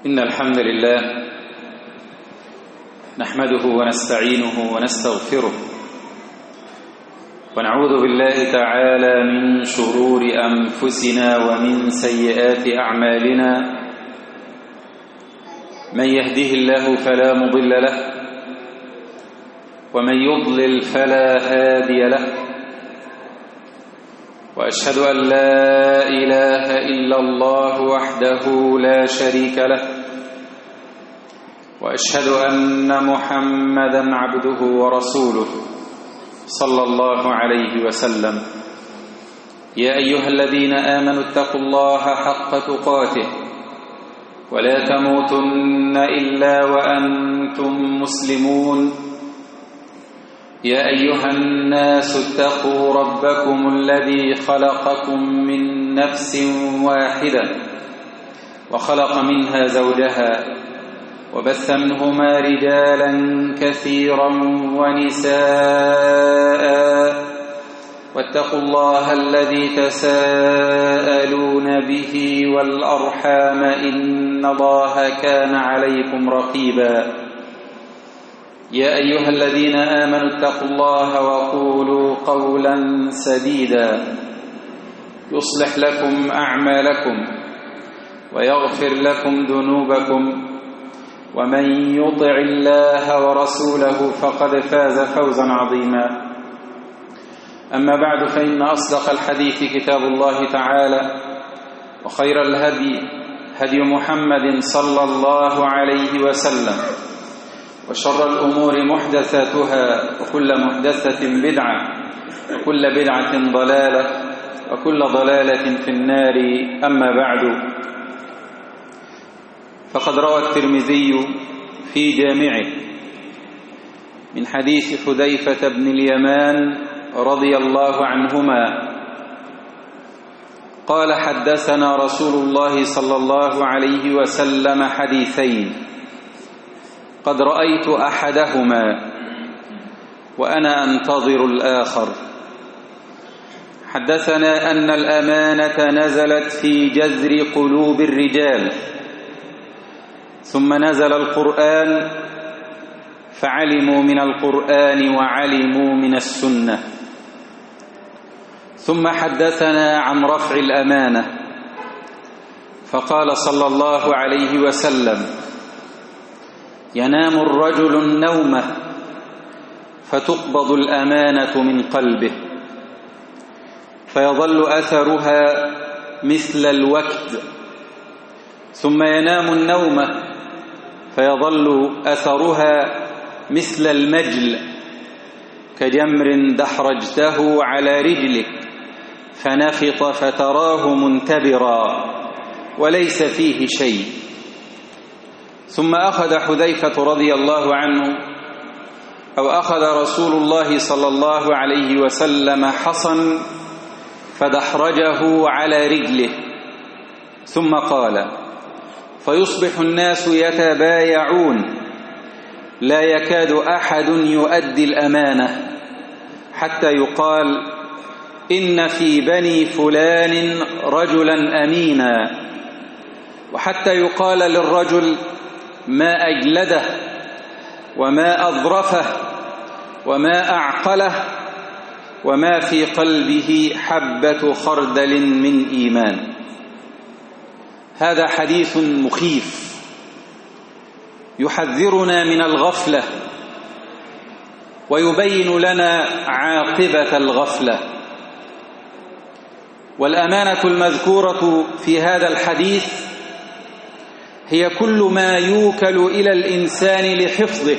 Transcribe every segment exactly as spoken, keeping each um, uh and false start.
إن الحمد لله نحمده ونستعينه ونستغفره ونعوذ بالله تعالى من شرور أنفسنا ومن سيئات أعمالنا. من يهده الله فلا مضل له ومن يضلل فلا هادي له، وأشهد أن لا إله إلا الله وحده لا شريك له، وأشهد أن محمدًا عبده ورسوله صلى الله عليه وسلم. يا أيها الذين آمنوا اتقوا الله حق تقاته ولا تموتن إلا وأنتم مسلمون. يا أيها الناس اتقوا ربكم الذي خلقكم من نفس واحدة وخلق منها زوجها وبث منهما رجالا كثيرا ونساء، واتقوا الله الذي تساءلون به والأرحام إن الله كان عليكم رقيبا. يا أيها الذين آمنوا اتقوا الله وقولوا قولا سديدا يصلح لكم أعمالكم ويغفر لكم ذنوبكم، ومن يطع الله ورسوله فقد فاز فوزا عظيما. أما بعد، فإن أصدق الحديث كتاب الله تعالى، وخير الهدي هدي محمد صلى الله عليه وسلم، وشر الأمور محدثاتها، وكل محدثة بدعة، وكل بدعة ضلالة، وكل ضلالة في النار. أما بعد، فقد روى الترمذي في جامعه من حديث حذيفة بن اليمان رضي الله عنهما قال: حدثنا رسول الله صلى الله عليه وسلم حديثين قد رأيت أحدهما وأنا أنتظر الآخر. حدثنا أن الأمانة نزلت في جذر قلوب الرجال، ثم نزل القرآن فعلموا من القرآن وعلموا من السنة. ثم حدثنا عن رفع الأمانة، فقال صلى الله عليه وسلم: ينام الرجل النوم فتقبض الأمانة من قلبه فيظل أثرها مثل الوكد، ثم ينام النوم فيظل أثرها مثل المجل، كجمر دحرجته على رجلك فنفط فتراه منتبرا وليس فيه شيء. ثم أخذ حذيفة رضي الله عنه أو أخذ رسول الله صلى الله عليه وسلم حصا فدحرجه على رجله، ثم قال: فيصبح الناس يتبايعون لا يكاد أحد يؤدي الأمانة حتى يقال: إن في بني فلان رجلا أمينا، وحتى يقال للرجل: ما أجلده وما أظرفه وما أعقله وما في قلبه حبة خردل من إيمان. هذا حديث مخيف يحذرنا من الغفلة ويبين لنا عاقبة الغفلة. والأمانة المذكورة في هذا الحديث هي كل ما يوكل إلى الإنسان لحفظه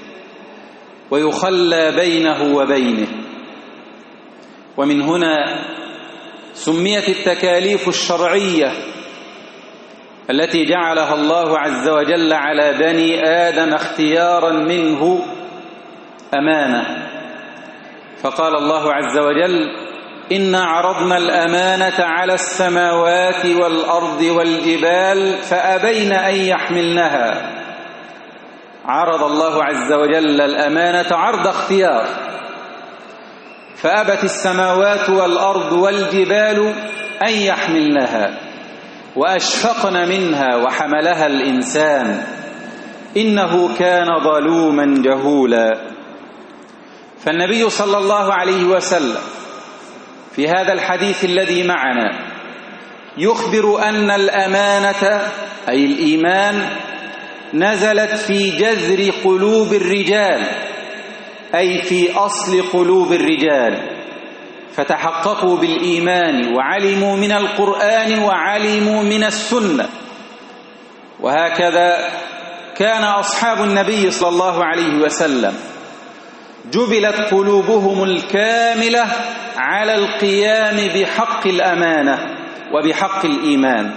ويخلى بينه وبينه. ومن هنا سميت التكاليف الشرعية التي جعلها الله عز وجل على بني آدم اختيارا منه أمانة. فقال الله عز وجل: إنا عرضنا الأمانة على السماوات والأرض والجبال فأبين أن يحملنها. عرض الله عز وجل الأمانة عرض اختيار، فأبت السماوات والأرض والجبال أن يحملنها، وأشفقن منها وحملها الإنسان إنه كان ظلوما جهولا. فالنبي صلى الله عليه وسلم في هذا الحديث الذي معنا يخبر أن الأمانة أي الإيمان نزلت في جذر قلوب الرجال، أي في أصل قلوب الرجال، فتحققوا بالإيمان وعلموا من القرآن وعلموا من السنة. وهكذا كان أصحاب النبي صلى الله عليه وسلم جبلت قلوبهم الكاملة على القيام بحق الأمانة وبحق الإيمان.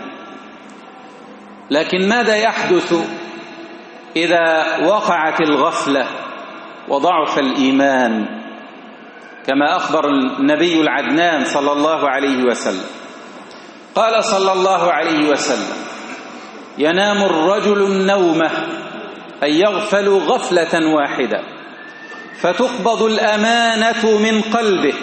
لكن ماذا يحدث إذا وقعت الغفلة وضعف الإيمان؟ كما أخبر النبي العدنان صلى الله عليه وسلم قال صلى الله عليه وسلم: ينام الرجل النومة، أي يغفل غفلة واحدة، فتقبض الأمانة من قلبه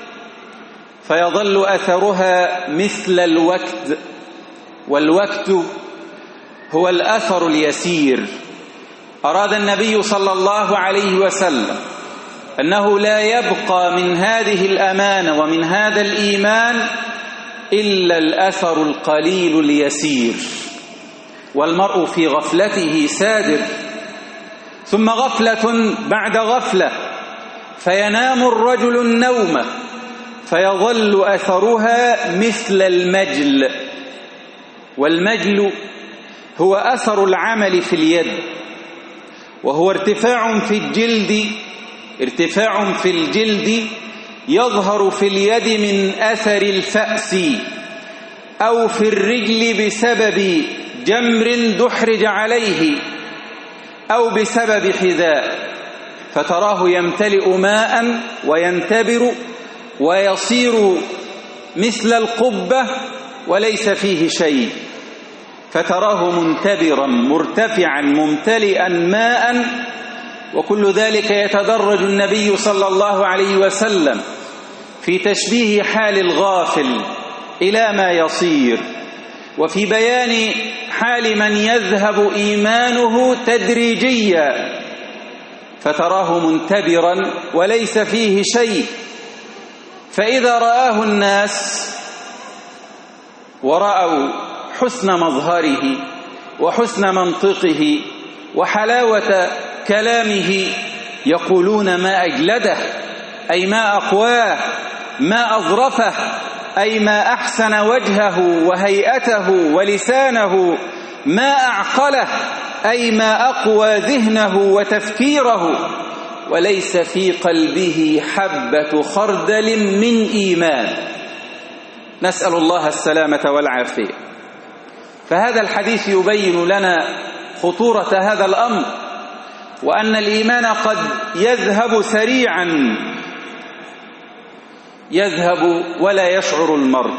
فيظل أثرها مثل الوكد، والوكد هو الأثر اليسير. أراد النبي صلى الله عليه وسلم أنه لا يبقى من هذه الأمانة ومن هذا الإيمان إلا الأثر القليل اليسير، والمرء في غفلته سادر، ثم غفلة بعد غفلة، فينام الرجل النوم فيظل أثرها مثل المجل. والمجل هو أثر العمل في اليد، وهو ارتفاع في الجلد ارتفاع في الجلد يظهر في اليد من أثر الفأس أو في الرجل بسبب جمر دحرج عليه أو بسبب حذاء، فتراه يمتلئ ماء وينتبر ويصير مثل القبة وليس فيه شيء، فتراه منتبرا مرتفعا ممتلئا ماء. وكل ذلك يتدرج النبي صلى الله عليه وسلم في تشبيه حال الغافل إلى ما يصير، وفي بيان حال من يذهب إيمانه تدريجيا، فتراه منتبرا وليس فيه شيء. فإذا رآه الناس ورأوا حسن مظهره وحسن منطقه وحلاوة كلامه يقولون: ما أجلده، أي ما أقواه، ما أظرفه، أي ما أحسن وجهه وهيئته ولسانه، ما أعقله، أي ما أقوى ذهنه وتفكيره، وليس في قلبه حبة خردل من إيمان. نسأل الله السلامة والعافية. فهذا الحديث يبين لنا خطورة هذا الأمر، وأن الإيمان قد يذهب سريعا، يذهب ولا يشعر المرء.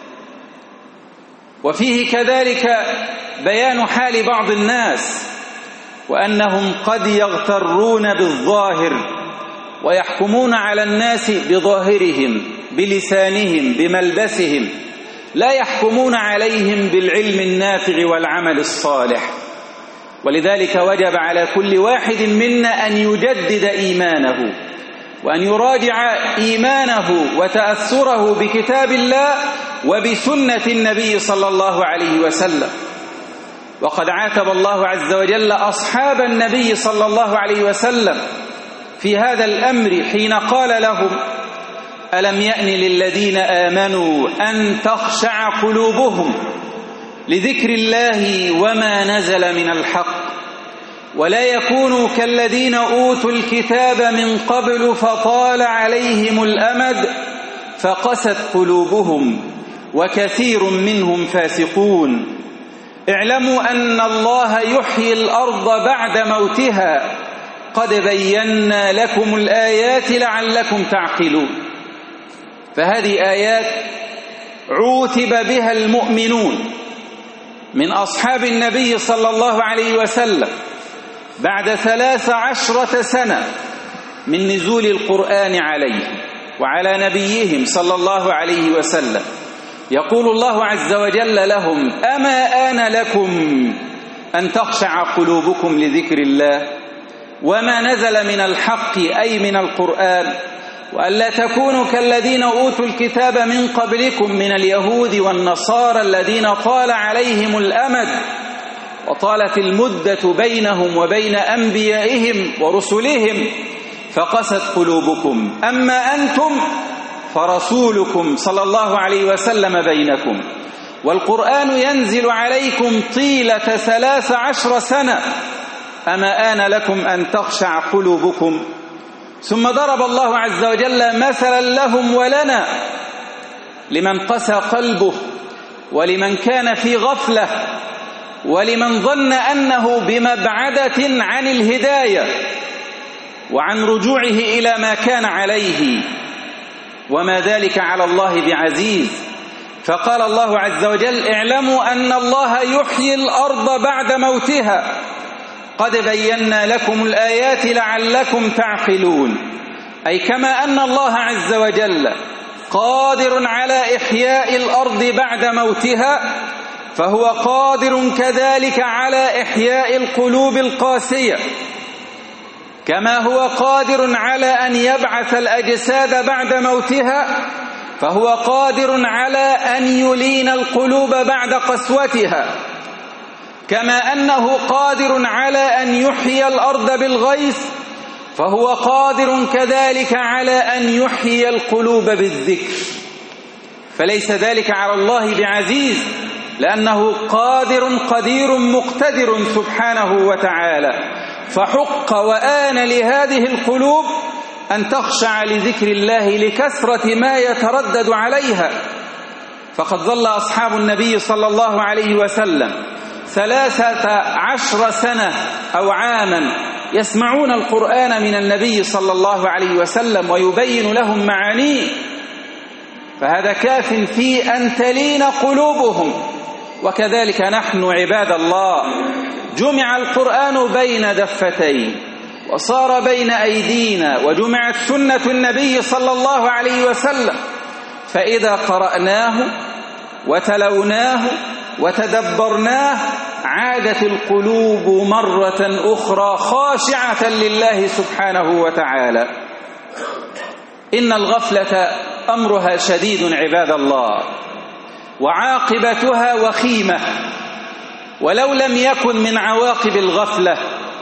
وفيه كذلك بيان حال بعض الناس، وأنهم قد يغترون بالظاهر ويحكمون على الناس بظاهرهم بلسانهم بملبسهم، لا يحكمون عليهم بالعلم النافع والعمل الصالح. ولذلك وجب على كل واحد منا أن يجدد إيمانه وأن يراجع إيمانه وتأثره بكتاب الله وبسنة النبي صلى الله عليه وسلم. وقد عاتب الله عز وجل أصحاب النبي صلى الله عليه وسلم في هذا الأمر حين قال لهم: ألم يأن للذين آمنوا أن تخشع قلوبهم لذكر الله وما نزل من الحق ولا يكونوا كالذين أوتوا الكتاب من قبل فطال عليهم الأمد فقست قلوبهم وكثير منهم فاسقون. اعلموا أن الله يحيي الأرض بعد موتها قد بينا لكم الآيات لعلكم تعقلون. فهذه آيات عوتب بها المؤمنون من أصحاب النبي صلى الله عليه وسلم بعد ثلاث عشرة سنة من نزول القرآن عليه وعلى نبيهم صلى الله عليه وسلم، يقول الله عز وجل لهم: أما آن لكم أن تخشع قلوبكم لذكر الله وما نزل من الحق، أي من القرآن، وألا تكونوا كالذين أوتوا الكتاب من قبلكم من اليهود والنصارى الذين طال عليهم الأمد وطالت المدة بينهم وبين أنبيائهم ورسلهم فقست قلوبكم، أما أنتم فرسولكم صلى الله عليه وسلم بينكم، والقرآن ينزل عليكم طيلة ثلاث عشر سنة، أما آن لكم أن تخشع قلوبكم. ثم ضرب الله عز وجل مثلا لهم ولنا لمن قسى قلبه، ولمن كان في غفلة، ولمن ظن أنه بمبعدة عن الهداية وعن رجوعه إلى ما كان عليه، وما ذلك على الله بعزيز. فقال الله عز وجل: اعلموا أن الله يحيي الأرض بعد موتها، قد بينا لكم الآيات لعلكم تعقلون. أي كما أن الله عز وجل قادر على إحياء الأرض بعد موتها، فهو قادر كذلك على إحياء القلوب القاسية، كما هو قادر على أن يبعث الأجساد بعد موتها، فهو قادر على أن يلين القلوب بعد قسوتها، كما أنه قادر على أن يحيي الأرض بالغيث، فهو قادر كذلك على أن يحيي القلوب بالذكر. فليس ذلك على الله بعزيز، لأنه قادر قدير مقتدر سبحانه وتعالى. فحق وآن لهذه القلوب أن تخشع لذكر الله لكثرة ما يتردد عليها. فقد ظل أصحاب النبي صلى الله عليه وسلم ثلاثة عشر سنة أو عاما يسمعون القرآن من النبي صلى الله عليه وسلم ويبين لهم معانيه، فهذا كاف في أن تلين قلوبهم. وكذلك نحن عباد الله جمع القرآن بين دفتين وصار بين أيدينا، وجمعت سنة النبي صلى الله عليه وسلم، فإذا قرأناه وتلوناه وتدبرناه عادت القلوب مرة أخرى خاشعة لله سبحانه وتعالى. إن الغفلة أمرها شديد عباد الله، وعاقبتها وخيمة، ولو لم يكن من عواقب الغفلة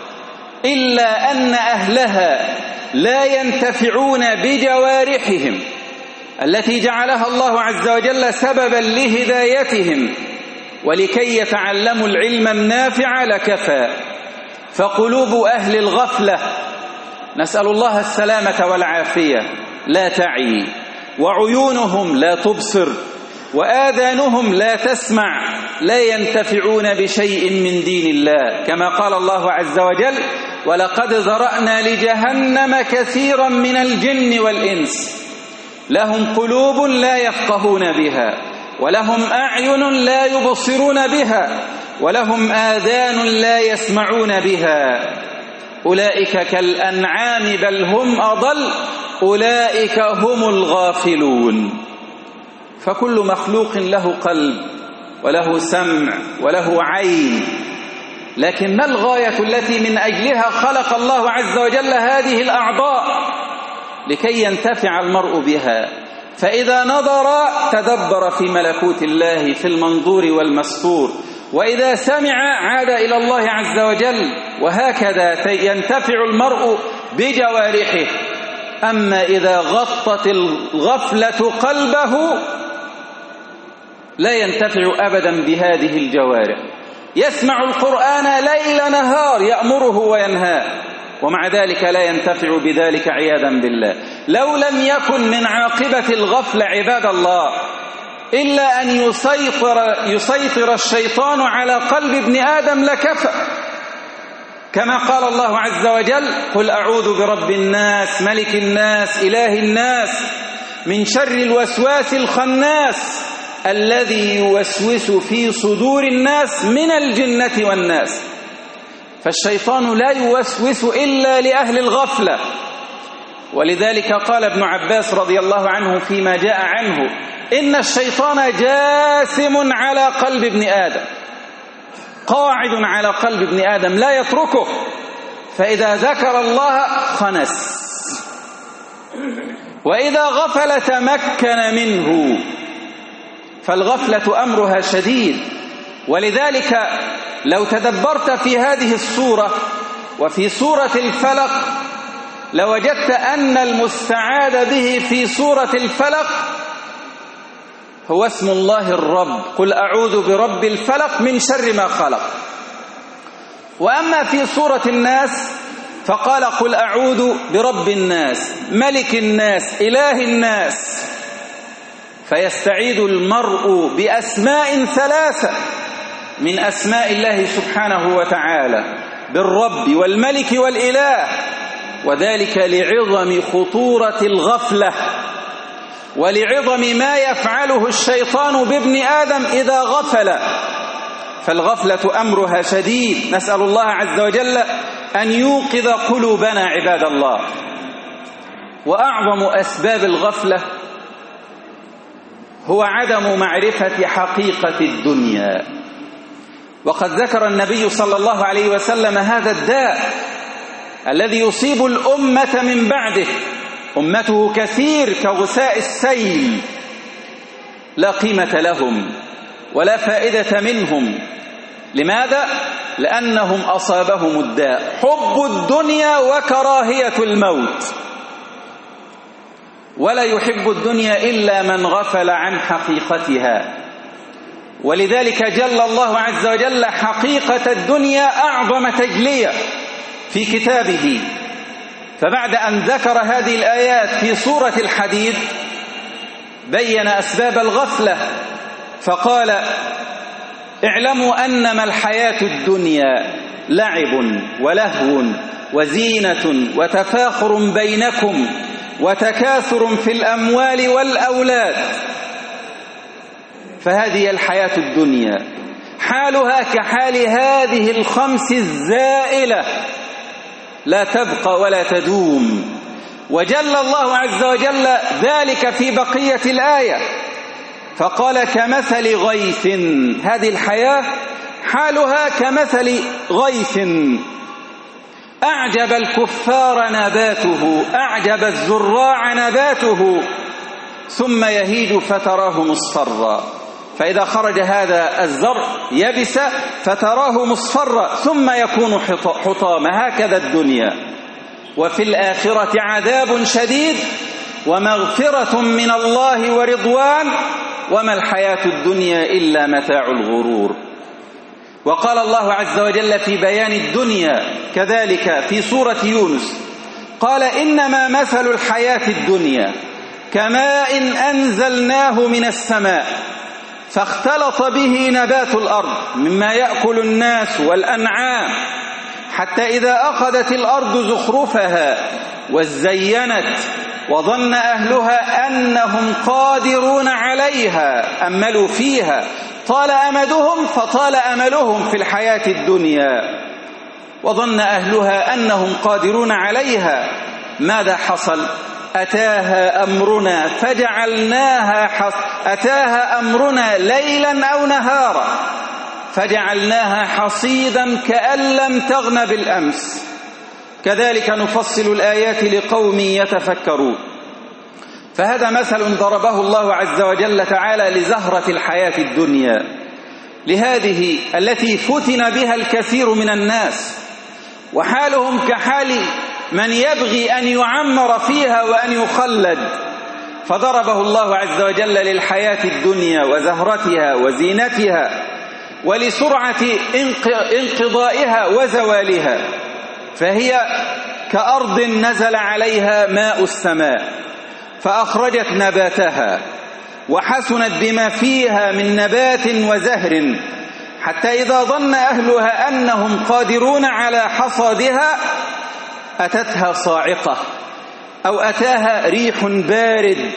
إلا أن أهلها لا ينتفعون بجوارحهم التي جعلها الله عز وجل سببا لهدايتهم، ولكي يتعلموا العلم النافع لكفى. فقلوب أهل الغفلة، نسأل الله السلامة والعافية، لا تعي، وعيونهم لا تبصر، وآذانهم لا تسمع، لا ينتفعون بشيء من دين الله، كما قال الله عز وجل: ولقد ذرأنا لجهنم كثيرا من الجن والإنس لهم قلوب لا يفقهون بها، ولهم أعين لا يبصرون بها، ولهم آذان لا يسمعون بها، أولئك كالأنعام بل هم أضل، أولئك هم الغافلون. فكل مخلوق له قلب وله سمع وله عين، لكن ما الغاية التي من أجلها خلق الله عز وجل هذه الأعضاء؟ لكي ينتفع المرء بها، فإذا نظر تدبر في ملكوت الله في المنظور والمستور، وإذا سمع عاد إلى الله عز وجل، وهكذا ينتفع المرء بجوارحه. أما إذا غطت الغفلة قلبه لا ينتفع أبدا بهذه الجوارح، يسمع القرآن ليل نهار يأمره وينهاه، ومع ذلك لا ينتفع بذلك عياذا بالله. لو لم يكن من عاقبة الغفلة عباد الله إلا أن يسيطر, يسيطر الشيطان على قلب ابن آدم لكفى، كما قال الله عز وجل: قل أعوذ برب الناس ملك الناس إله الناس من شر الوسواس الخناس الذي يوسوس في صدور الناس من الجنة والناس. فالشيطان لا يوسوس إلا لأهل الغفلة، ولذلك قال ابن عباس رضي الله عنه فيما جاء عنه إن الشيطان جاثم على قلب ابن آدم، قاعد على قلب ابن آدم لا يتركه، فإذا ذكر الله خنس، وإذا غفل تمكن منه، فالغفلة أمرها شديد. ولذلك لو تدبرت في هذه السورة وفي سورة الفلق لوجدت أن المستعاذ به في سورة الفلق هو اسم الله الرب، قل أعوذ برب الفلق من شر ما خلق. وأما في سورة الناس فقال قل أعوذ برب الناس ملك الناس إله الناس، فيستعيذ المرء بأسماء ثلاثة من أسماء الله سبحانه وتعالى، بالرب والملك والإله، وذلك لعظم خطورة الغفلة ولعظم ما يفعله الشيطان بابن آدم إذا غفل، فالغفلة أمرها شديد. نسأل الله عز وجل أن يوقظ قلوبنا عباد الله. وأعظم أسباب الغفلة هو عدم معرفة حقيقة الدنيا، وقد ذكر النبي صلى الله عليه وسلم هذا الداء الذي يصيب الأمة من بعده. أمته كثير كغثاء السيل، لا قيمة لهم ولا فائدة منهم. لماذا؟ لأنهم أصابهم الداء حب الدنيا وكراهية الموت، ولا يحب الدنيا إلا من غفل عن حقيقتها. ولذلك جل الله عز وجل حقيقة الدنيا أعظم تجلية في كتابه، فبعد أن ذكر هذه الآيات في سورة الحديد بين أسباب الغفلة فقال اعلموا أنما الحياة الدنيا لعب ولهو وزينة وتفاخر بينكم وتكاثر في الأموال والأولاد. فهذه الحياة الدنيا حالها كحال هذه الخمس الزائلة لا تبقى ولا تدوم. وجل الله عز وجل ذلك في بقية الآية فقال كمثل غيث، هذه الحياة حالها كمثل غيث أعجب الكفار نباته، أعجب الزراع نباته ثم يهيج فتراه مصفرا، فإذا خرج هذا الزرع يبس فتراه مصفرا ثم يكون حطاما. هكذا الدنيا. وفي الآخرة عذاب شديد ومغفرة من الله ورضوان وما الحياة الدنيا إلا متاع الغرور. وقال الله عز وجل في بيان الدنيا كذلك في سورة يونس قال إنما مثل الحياة الدنيا كماء أنزلناه من السماء فاختلط به نبات الأرض مما يأكل الناس والأنعام حتى إذا أخذت الأرض زخرفها وزينت وظن أهلها أنهم قادرون عليها أملوا فيها طال أمدهم فطال أملهم في الحياة الدنيا وظن أهلها أنهم قادرون عليها. ماذا حصل؟ أتاها أمرنا فجعلناها حص... أتاها أمرنا ليلا أو نهارا فجعلناها حصيدا كأن لم تغن بالأمس كذلك نفصل الآيات لقوم يتفكرون. فهذا مثل ضربه الله عز وجل تعالى لزهرة الحياة الدنيا، لهذه التي فتن بها الكثير من الناس وحالهم كحال من يبغي أن يعمر فيها وأن يخلد، فضربه الله عز وجل للحياة الدنيا وزهرتها وزينتها ولسرعة انقضائها وزوالها، فهي كأرض نزل عليها ماء السماء فأخرجت نباتها وحسنت بما فيها من نبات وزهر حتى إذا ظن أهلها أنهم قادرون على حصادها أتتها صاعقة أو أتاها ريح بارد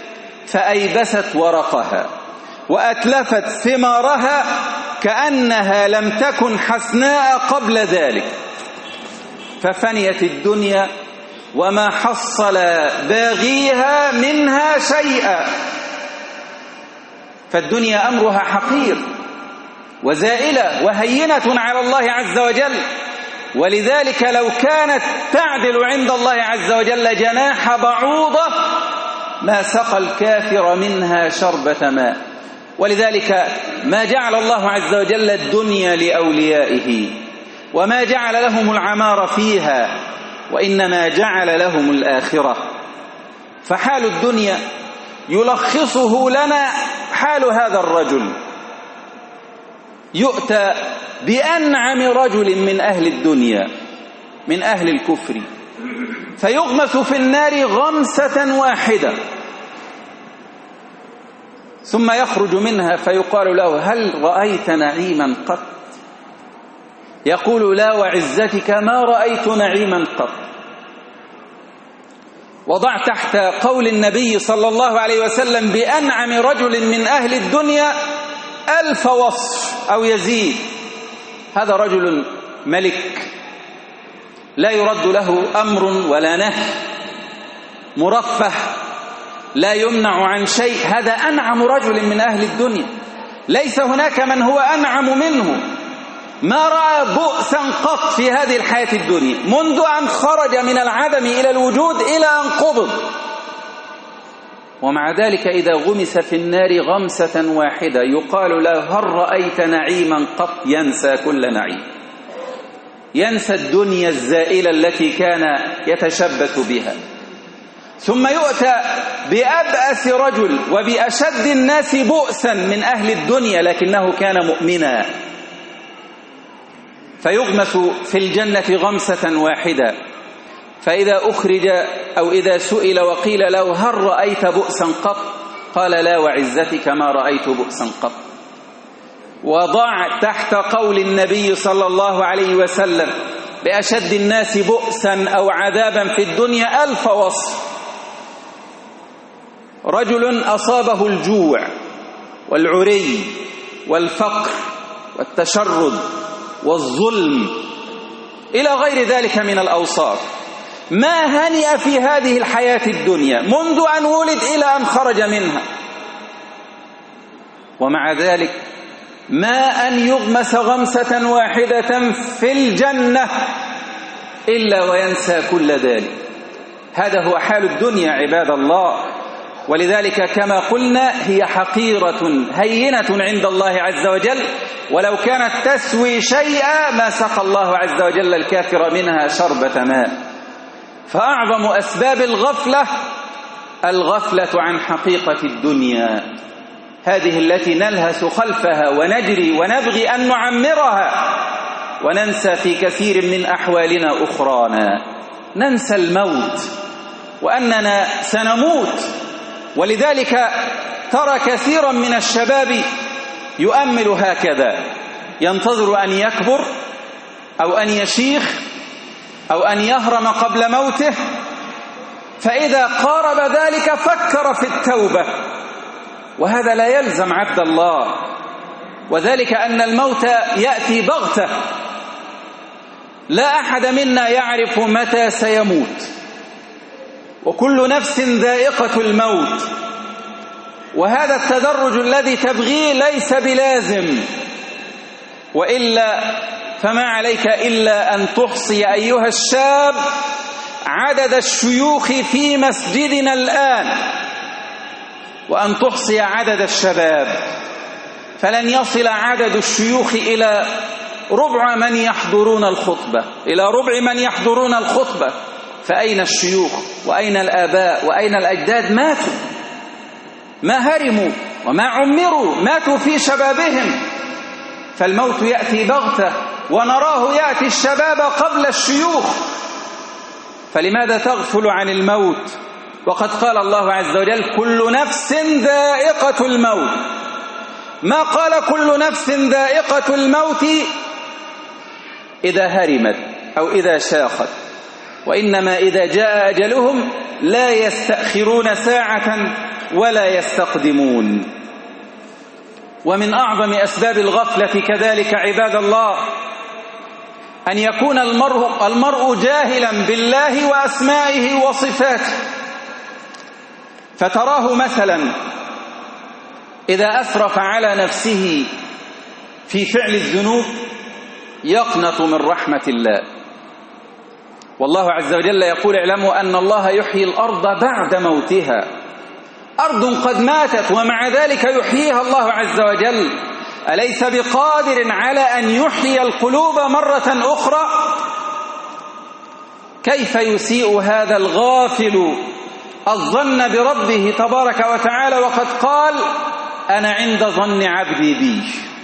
فأيبست ورقها وأتلفت ثمارها كأنها لم تكن حسناء قبل ذلك، ففنيت الدنيا وما حصل باغيها منها شيئا. فالدنيا أمرها حقير وزائلة وهينة على الله عز وجل، ولذلك لو كانت تعدل عند الله عز وجل جناح بعوضة ما سقى الكافر منها شربة ماء. ولذلك ما جعل الله عز وجل الدنيا لأوليائه وما جعل لهم العمار فيها، وإنما جعل لهم الآخرة. فحال الدنيا يلخصه لنا حال هذا الرجل، يؤتى بأنعم رجل من أهل الدنيا من أهل الكفر فيغمس في النار غمسة واحدة، ثم يخرج منها فيقال له: هل رأيت نعيما قط؟ يقول: لا وعزتك ما رأيت نعيما قط. وضع تحت قول النبي صلى الله عليه وسلم بأنعم رجل من أهل الدنيا ألف وصف أو يزيد. هذا رجل ملك لا يرد له أمر ولا نهي، مرفه لا يمنع عن شيء، هذا أنعم رجل من أهل الدنيا، ليس هناك من هو أنعم منه. ما رأى بؤسا قط في هذه الحياة الدنيا منذ أن خرج من العدم إلى الوجود إلى أن قبض، ومع ذلك إذا غمس في النار غمسة واحدة يقال له: هل رأيت نعيما قط؟ ينسى كل نعيم، ينسى الدنيا الزائلة التي كان يتشبث بها. ثم يؤتى بأبأس رجل وبأشد الناس بؤسا من أهل الدنيا لكنه كان مؤمنا، فيغمس في الجنة غمسة واحدة، فإذا أخرج أو إذا سئل وقيل له: هل رأيت بؤسا قط؟ قال: لا وعزتك ما رأيت بؤسا قط. وضع تحت قول النبي صلى الله عليه وسلم بأشد الناس بؤسا أو عذابا في الدنيا ألف وصف: رجل أصابه الجوع والعري والفقر والتشرد والظلم إلى غير ذلك من الأوصاف، ما هنئ في هذه الحياة الدنيا منذ أن ولد إلى أن خرج منها، ومع ذلك ما أن يغمس غمسة واحدة في الجنة إلا وينسى كل ذلك. هذا هو حال الدنيا عباد الله، ولذلك كما قلنا هي حقيرة هينة عند الله عز وجل، ولو كانت تسوي شيئا ما سقى الله عز وجل الكافر منها شربة ماء. فأعظم أسباب الغفلة الغفلة عن حقيقة الدنيا، هذه التي نلهث خلفها ونجري ونبغي أن نعمرها، وننسى في كثير من أحوالنا أخرانا، ننسى الموت وأننا سنموت. ولذلك ترى كثيرا من الشباب يؤمل هكذا، ينتظر أن يكبر أو أن يشيخ أو أن يهرم قبل موته، فإذا قارب ذلك فكر في التوبة، وهذا لا يلزم عبد الله، وذلك أن الموت يأتي بغتة، لا أحد منا يعرف متى سيموت، وكل نفس ذائقة الموت، وهذا التدرج الذي تبغيه ليس بلازم، وإلا فما عليك إلا أن تحصي أيها الشاب عدد الشيوخ في مسجدنا الآن، وأن تحصي عدد الشباب، فلن يصل عدد الشيوخ إلى ربع من يحضرون الخطبة إلى ربع من يحضرون الخطبة فأين الشيوخ وأين الآباء وأين الأجداد؟ ماتوا، ما هرموا وما عمروا، ماتوا في شبابهم. فالموت يأتي بغتة، ونراه يأتي الشباب قبل الشيوخ، فلماذا تغفل عن الموت وقد قال الله عز وجل: كل نفس ذائقة الموت. ما قال كل نفس ذائقة الموت إذا هرمت أو إذا شاخت، وإنما إذا جاء أجلهم لا يستأخرون ساعة ولا يستقدمون. ومن أعظم أسباب الغفلة كذلك عباد الله أن يكون المرء, المرء جاهلا بالله وأسمائه وصفاته، فتراه مثلا إذا أسرف على نفسه في فعل الذنوب يقنط من رحمة الله. والله عز وجل يقول: اعلموا أن الله يحيي الأرض بعد موتها. أرض قد ماتت ومع ذلك يحييها الله عز وجل. أليس بقادر على أن يحيي القلوب مرة أخرى؟ كيف يسيء هذا الغافل الظن بربه تبارك وتعالى وقد قال: أنا عند ظن عبدي بي.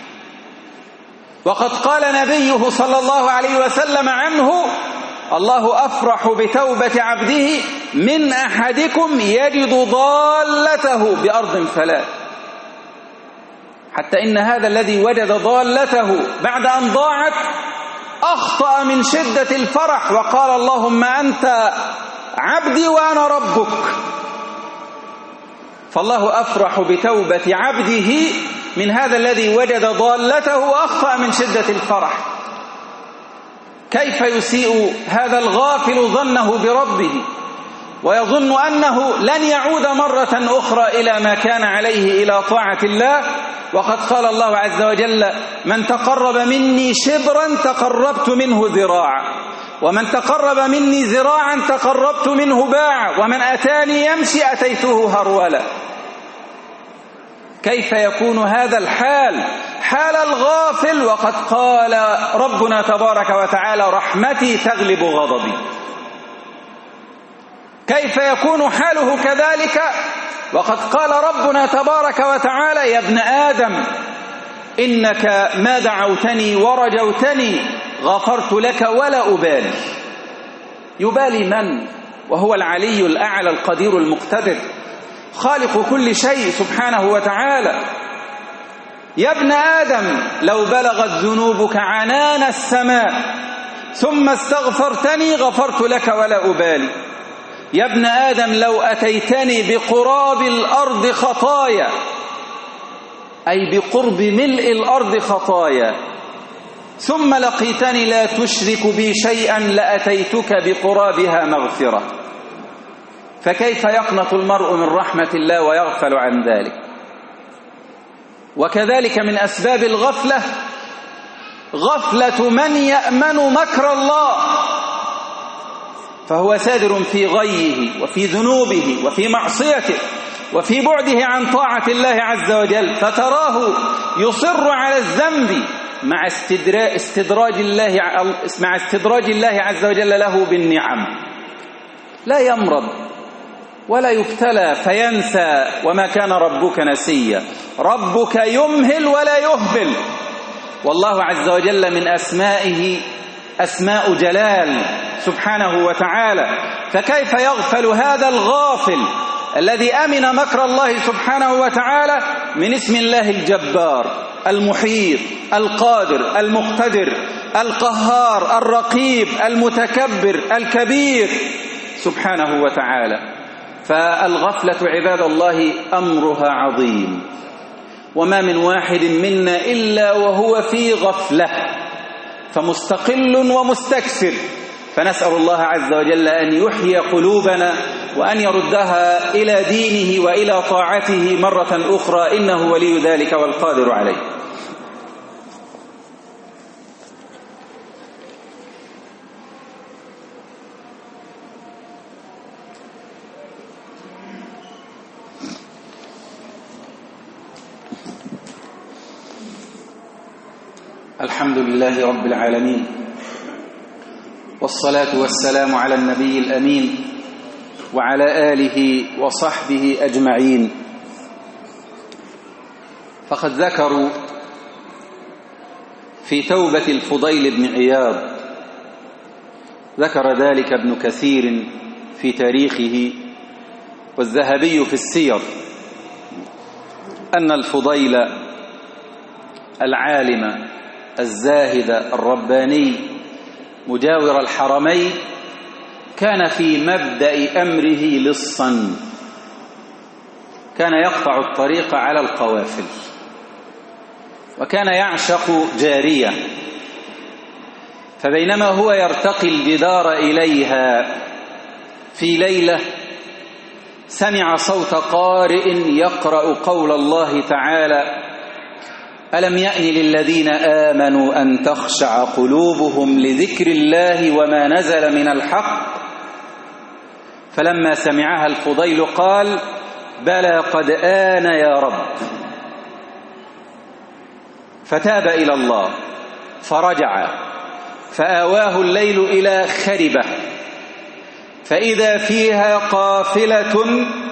وقد قال نبيه صلى الله عليه وسلم عنه: الله أفرح بتوبة عبده من أحدكم يجد ضالته بأرض فلاة. حتى إن هذا الذي وجد ضالته بعد أن ضاعت أخطأ من شدة الفرح وقال: اللهم أنت عبدي وأنا ربك. فالله أفرح بتوبة عبده من هذا الذي وجد ضالته وأخطأ من شدة الفرح. كيف يسيء هذا الغافل ظنه بربه ويظن أنه لن يعود مرة أخرى إلى ما كان عليه إلى طاعة الله، وقد قال الله عز وجل: من تقرب مني شبرا تقربت منه ذراعا، ومن تقرب مني ذراعا تقربت منه باعا، ومن أتاني يمشي أتيته هرولا. كيف يكون هذا الحال حال الغافل وقد قال ربنا تبارك وتعالى: رحمتي تغلب غضبي؟ كيف يكون حاله كذلك وقد قال ربنا تبارك وتعالى: يا ابن آدم إنك ما دعوتني ورجوتني غفرت لك ولا أبالي. يبالي من؟ وهو العلي الأعلى القدير المقتدر خالق كل شيء سبحانه وتعالى. يا ابن آدم لو بلغت ذنوبك عنان السماء ثم استغفرتني غفرت لك ولا أبالي. يا ابن آدم لو أتيتني بقراب الأرض خطايا، أي بقرب ملء الأرض خطايا، ثم لقيتني لا تشرك بي شيئا لأتيتك بقرابها مغفرة. فكيف يقنط المرء من رحمة الله ويغفل عن ذلك؟ وكذلك من أسباب الغفلة غفلة من يأمن مكر الله، فهو سادر في غيه وفي ذنوبه وفي معصيته وفي بعده عن طاعة الله عز وجل، فتراه يصر على الذنب مع استدراج الله مع استدراج الله عز وجل له بالنعم. لا يمرض ولا يبتلى فينسى، وما كان ربك نسيا. ربك يمهل ولا يهمل. والله عز وجل من أسمائه أسماء جلال سبحانه وتعالى. فكيف يغفل هذا الغافل الذي أمن مكر الله سبحانه وتعالى من اسم الله الجبار المحيط القادر المقتدر القهار الرقيب المتكبر الكبير سبحانه وتعالى؟ فالغفلة عباد الله أمرها عظيم، وما من واحد منا إلا وهو في غفلة، فمستقل ومستكثر. فنسأل الله عز وجل أن يحيي قلوبنا وأن يردها إلى دينه وإلى طاعته مرة أخرى، إنه ولي ذلك والقادر عليه. الحمد لله رب العالمين، والصلاة والسلام على النبي الأمين وعلى آله وصحبه أجمعين. فقد ذكروا في توبة الفضيل بن عياض، ذكر ذلك ابن كثير في تاريخه والذهبي في السير، أن الفضيل العالم الزاهد الرباني مجاور الحرمين كان في مبدأ أمره لصا، كان يقطع الطريق على القوافل، وكان يعشق جارية. فبينما هو يرتقي الجدار إليها في ليلة سمع صوت قارئ يقرأ قول الله تعالى: ألم يأن للذين آمنوا أن تخشع قلوبهم لذكر الله وما نزل من الحق. فلما سمعها الفضيل قال: بلى قد آن يا رب. فتاب إلى الله فرجع، فآواه الليل إلى خربة فإذا فيها قافلة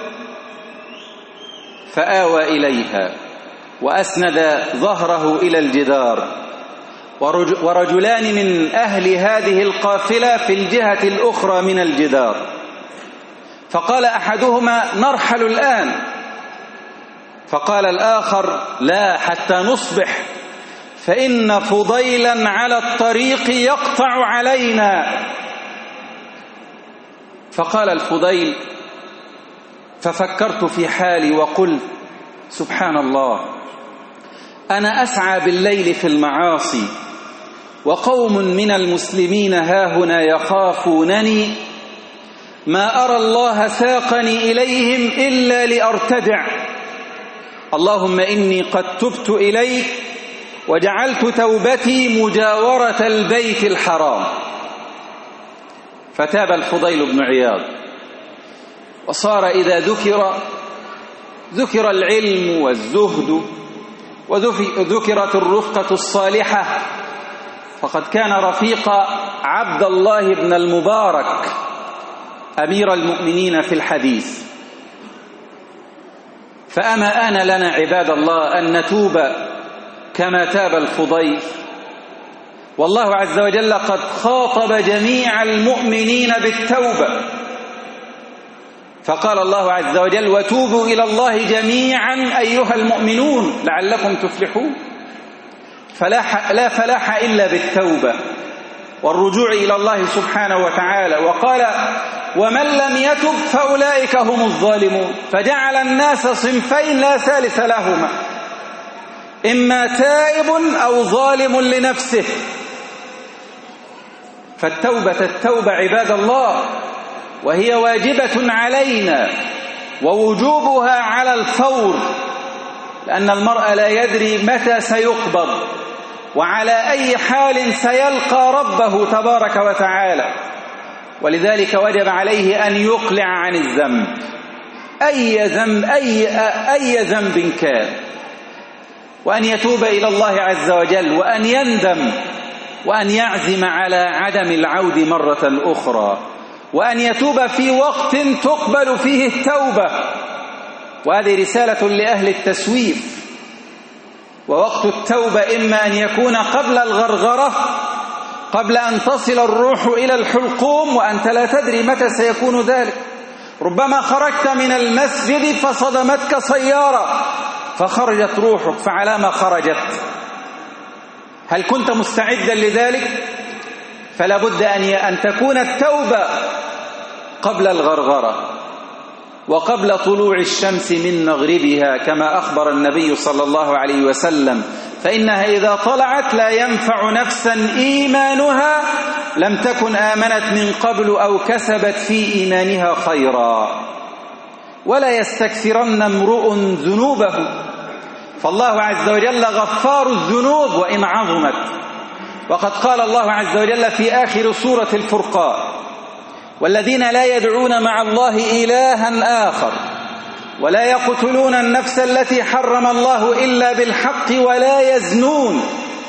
فآوى إليها وأسند ظهره إلى الجدار، ورجلان من أهل هذه القافلة في الجهة الأخرى من الجدار، فقال أحدهما: نرحل الآن. فقال الآخر: لا، حتى نصبح، فإن فضيلا على الطريق يقطع علينا. فقال الفضيل: ففكرت في حالي وقلت: سبحان الله، أنا أسعى بالليل في المعاصي وقوم من المسلمين هاهنا يخافونني، ما أرى الله ساقني إليهم إلا لأرتدع. اللهم إني قد تبت إليك وجعلت توبتي مجاورة البيت الحرام. فتاب الفضيل بن عياض، وصار إذا ذكر ذكر العلم والزهد وذكرت الرفقة الصالحة، فقد كان رفيق عبد الله بن المبارك أمير المؤمنين في الحديث. فأما آن لنا عباد الله أن نتوب كما تاب الفضيل. والله عز وجل قد خاطب جميع المؤمنين بالتوبة، فقال الله عز وجل: وتوبوا إلى الله جميعا أيها المؤمنون لعلكم تفلحون. فلاح لا فلاح إلا بالتوبة والرجوع إلى الله سبحانه وتعالى. وقال: ومن لم يتب فأولئك هم الظالمون. فجعل الناس صنفين لا ثالث لهما، إما تائب أو ظالم لنفسه. فالتوبة التوبة عباد الله، وهي واجبة علينا ووجوبها على الفور، لأن المرء لا يدري متى سيقبض وعلى أي حال سيلقى ربه تبارك وتعالى، ولذلك وجب عليه أن يقلع عن الذنب، أي ذنب أي أي ذنب كان، وأن يتوب إلى الله عز وجل، وأن يندم، وأن يعزم على عدم العود مرة أخرى، وأن يتوب في وقت تقبل فيه التوبة. وهذه رسالة لأهل التسويف. ووقت التوبة إما أن يكون قبل الغرغرة، قبل أن تصل الروح إلى الحلقوم وأنت لا تدري متى سيكون ذلك. ربما خرجت من المسجد فصدمتك سيارة فخرجت روحك، فعلى ما خرجت؟ هل كنت مستعدا لذلك؟ فلا بد أن تكون التوبة قبل الغرغرة وقبل طلوع الشمس من مغربها، كما أخبر النبي صلى الله عليه وسلم: فإنها إذا طلعت لا ينفع نفسا إيمانها لم تكن آمنت من قبل أو كسبت في إيمانها خيرا. ولا يستكثرن امرؤ ذنوبه، فالله عز وجل غفار الذنوب وإن عظمت. وقد قال الله عز وجل في آخر سورة الفرقان: والذين لا يدعون مع الله إلها آخر ولا يقتلون النفس التي حرم الله إلا بالحق ولا يزنون.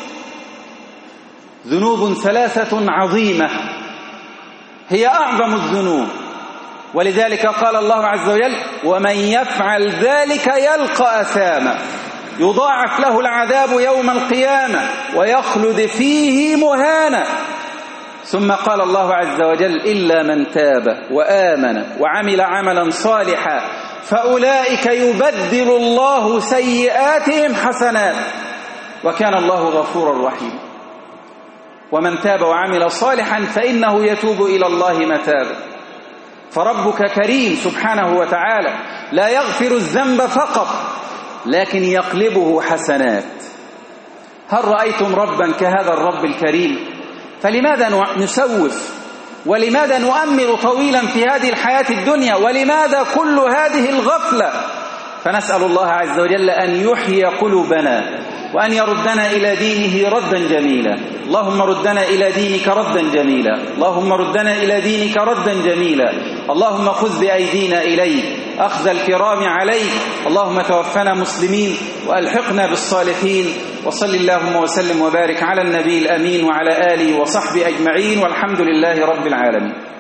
ذنوب ثلاثة عظيمة هي أعظم الذنوب، ولذلك قال الله عز وجل: ومن يفعل ذلك يلقى أثاما يضاعف له العذاب يوم القيامة ويخلد فيه مهانا. ثم قال الله عز وجل: إلا من تاب وآمن وعمل عملا صالحا فأولئك يبدل الله سيئاتهم حسنات وكان الله غفورا رحيما. ومن تاب وعمل صالحا فإنه يتوب إلى الله متابا. فربك كريم سبحانه وتعالى، لا يغفر الذنب فقط لكن يقلبه حسنات. هل رأيتم ربا كهذا الرب الكريم؟ فلماذا نسوف ولماذا نؤمل طويلا في هذه الحياة الدنيا؟ ولماذا كل هذه الغفلة؟ فنسأل الله عز وجل أن يحيي قلوبنا وأن يردنا إلى دينه ردا جميلا. اللهم ردنا إلى دينك ردا جميلا، اللهم ردنا إلى دينك ردا جميلا. اللهم خذ بأيدينا إليك أخذ الكرام عليك. اللهم توفنا مسلمين وألحقنا بالصالحين. وصل اللهم وسلم وبارك على النبي الأمين وعلى آله وصحبه أجمعين، والحمد لله رب العالمين.